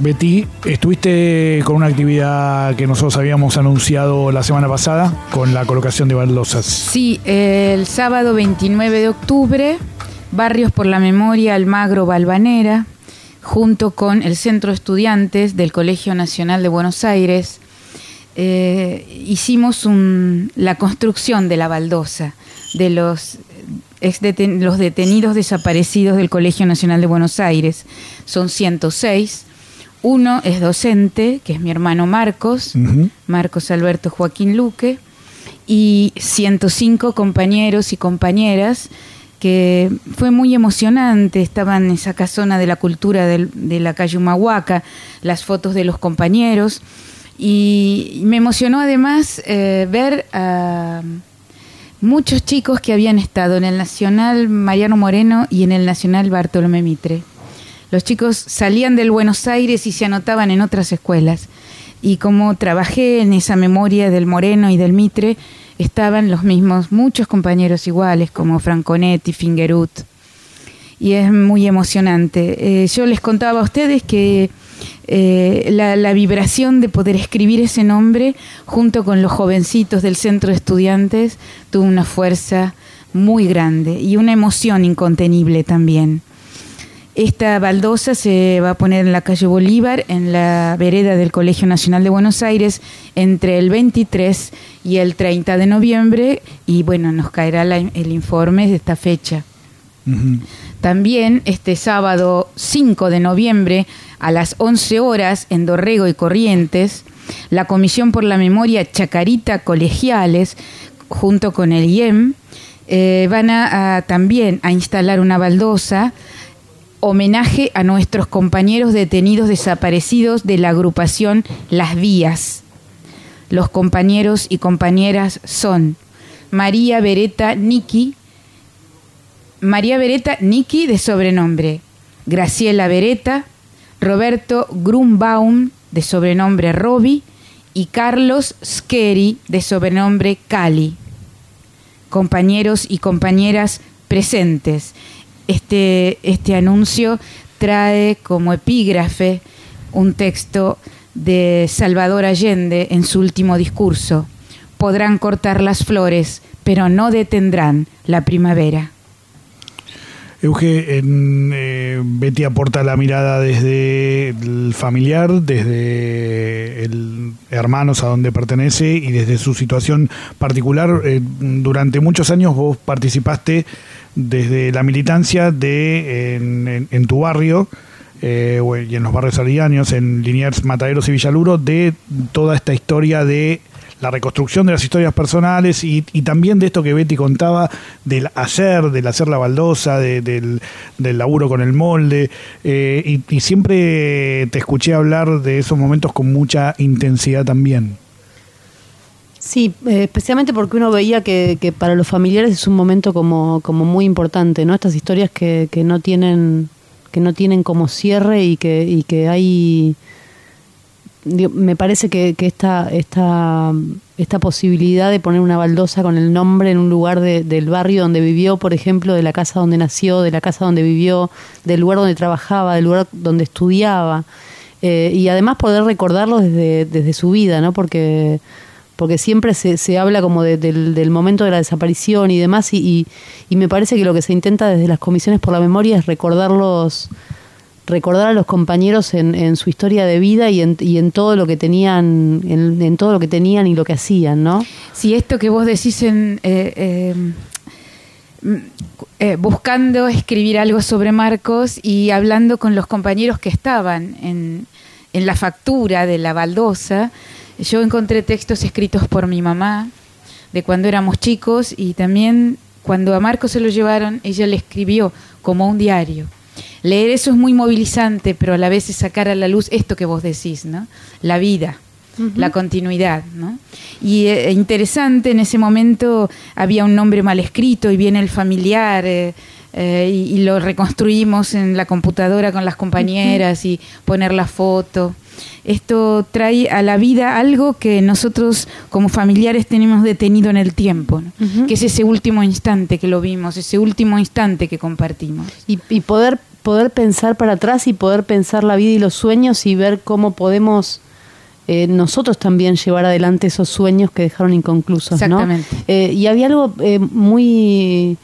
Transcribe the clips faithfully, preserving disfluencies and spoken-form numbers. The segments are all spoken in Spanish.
Betty, estuviste con una actividad que nosotros habíamos anunciado la semana pasada, con la colocación de baldosas. Sí, el sábado veintinueve de octubre, Barrios por la Memoria Almagro Valvanera, junto con el Centro de Estudiantes del Colegio Nacional de Buenos Aires, eh, hicimos un, la construcción de la baldosa de los, ex deten, los detenidos desaparecidos del Colegio Nacional de Buenos Aires. Son ciento seis. Uno es docente, que es mi hermano Marcos, uh-huh. Marcos Alberto Joaquín Luque, y ciento cinco compañeros y compañeras, que fue muy emocionante. Estaban en esa casona de la cultura de, de la calle Humahuaca, las fotos de los compañeros, y me emocionó además eh, ver a muchos chicos que habían estado en el Nacional Mariano Moreno y en el Nacional Bartolomé Mitre. Los chicos salían del Buenos Aires y se anotaban en otras escuelas. Y como trabajé en esa memoria del Moreno y del Mitre, estaban los mismos, muchos compañeros iguales, como Franconetti, Fingerut. Y es muy emocionante. Eh, yo les contaba a ustedes que eh, la, la vibración de poder escribir ese nombre junto con los jovencitos del Centro de Estudiantes tuvo una fuerza muy grande y una emoción incontenible también. Esta baldosa se va a poner en la calle Bolívar, en la vereda del Colegio Nacional de Buenos Aires, entre el veintitrés y el treinta de noviembre, y bueno, nos caerá la, el informe de esta fecha. Uh-huh. También este sábado cinco de noviembre, a las once horas, en Dorrego y Corrientes, la Comisión por la Memoria Chacarita Colegiales, junto con el I E M, eh, van a, a también a instalar una baldosa, homenaje a nuestros compañeros detenidos desaparecidos de la agrupación Las Vías. Los compañeros y compañeras son María Beretta Niki, María Beretta Niki de sobrenombre, Graciela Beretta, Roberto Grunbaum de sobrenombre Robi y Carlos Scheri de sobrenombre Cali. Compañeros y compañeras presentes. Este, este anuncio trae como epígrafe un texto de Salvador Allende en su último discurso: podrán cortar las flores, pero no detendrán la primavera. Euge, en, eh, Betty aporta la mirada desde el familiar, desde el hermanos a donde pertenece y desde su situación particular. Eh, durante muchos años vos participaste desde la militancia de en, en, en tu barrio eh, y en los barrios aledaños, en Liniers, Mataderos y Villaluro, de toda esta historia de la reconstrucción de las historias personales y, y también de esto que Betty contaba del hacer, del hacer la baldosa, de, del, del laburo con el molde, eh, y, y siempre te escuché hablar de esos momentos con mucha intensidad también. Sí, eh, especialmente porque uno veía que, que para los familiares es un momento como, como muy importante, ¿no? Estas historias que, que no tienen que no tienen como cierre y que y que hay, digo, me parece que, que esta esta esta posibilidad de poner una baldosa con el nombre en un lugar de, del barrio donde vivió, por ejemplo, de la casa donde nació, de la casa donde vivió, del lugar donde trabajaba, del lugar donde estudiaba, eh, y además poder recordarlo desde desde su vida, ¿no? Porque porque siempre se, se habla como de, del, del momento de la desaparición y demás, y, y, y me parece que lo que se intenta desde las comisiones por la memoria es recordarlos, recordar a los compañeros en, en su historia de vida y en, y en todo lo que tenían, en, en todo lo que tenían y lo que hacían, ¿no? Sí, esto que vos decís en eh, eh, eh, buscando escribir algo sobre Marcos y hablando con los compañeros que estaban en, en la factura de la baldosa. Yo encontré textos escritos por mi mamá de cuando éramos chicos, y también cuando a Marcos se lo llevaron, ella le escribió como un diario. Leer eso es muy movilizante, pero a la vez es sacar a la luz esto que vos decís, ¿no? La vida, uh-huh. La continuidad, ¿no? Y eh, interesante, en ese momento había un nombre mal escrito y viene el familiar, eh, eh, y, y lo reconstruimos en la computadora con las compañeras, uh-huh. Y poner la foto. esto trae a la vida algo que nosotros como familiares tenemos detenido en el tiempo, ¿no? Uh-huh. Que es ese último instante que lo vimos, ese último instante que compartimos. Y, y poder, poder pensar para atrás y poder pensar la vida y los sueños y ver cómo podemos eh, nosotros también llevar adelante esos sueños que dejaron inconclusos, ¿no? Exactamente. Eh, y había algo eh, muy...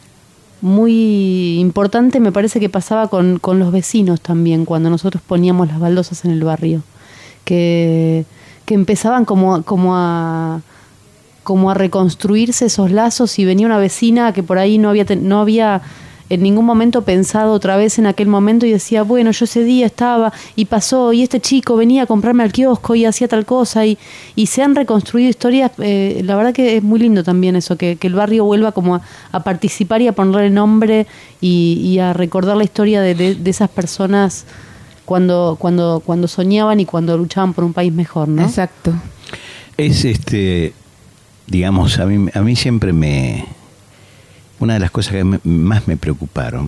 muy importante, me parece que pasaba con, con los vecinos también, cuando nosotros poníamos las baldosas en el barrio, que, que empezaban como, como a como a reconstruirse esos lazos, y venía una vecina que por ahí no había no había en ningún momento pensado otra vez en aquel momento y decía, bueno, yo ese día estaba y pasó, y este chico venía a comprarme al kiosco y hacía tal cosa, y, y se han reconstruido historias. Eh, la verdad que es muy lindo también eso, que, que el barrio vuelva como a, a participar y a ponerle nombre y, y a recordar la historia de, de, de esas personas cuando, cuando, cuando soñaban y cuando luchaban por un país mejor, ¿no? Exacto. Es este, digamos, a mí, a mí siempre me... Una de las cosas que me, más me preocuparon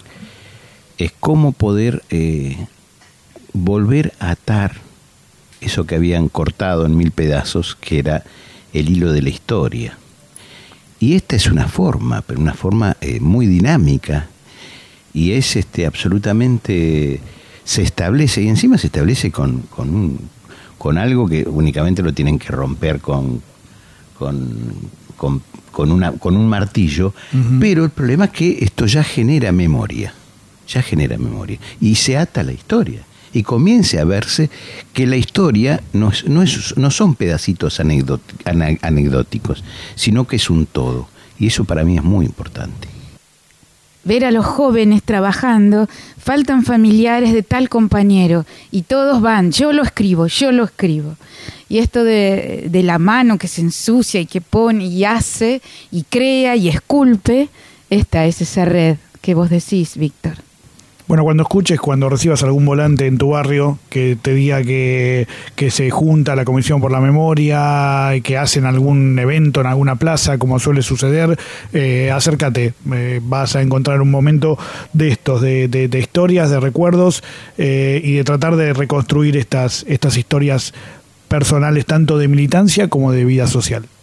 es cómo poder eh, volver a atar eso que habían cortado en mil pedazos, que era el hilo de la historia. Y esta es una forma, pero una forma eh, muy dinámica, y es este absolutamente, se establece, y encima se establece con, con, un, con algo que únicamente lo tienen que romper con... con, con Con, una, con un martillo, uh-huh. Pero el problema es que esto ya genera memoria, ya genera memoria, y se ata la historia, y comience a verse que la historia no, es, no, es, no son pedacitos anecdóticos, sino que es un todo, y eso para mí es muy importante. Ver a los jóvenes trabajando, faltan familiares de tal compañero, y todos van, yo lo escribo, yo lo escribo. Y esto de, de la mano que se ensucia y que pone y hace y crea y esculpe, esta es esa red que vos decís, Víctor. Bueno, cuando escuches, cuando recibas algún volante en tu barrio que te diga que, que se junta la Comisión por la Memoria y que hacen algún evento en alguna plaza, como suele suceder, eh, acércate. Eh, vas a encontrar un momento de estos, de, de, de historias, de recuerdos, eh, y de tratar de reconstruir estas, estas historias personales, tanto de militancia como de vida social.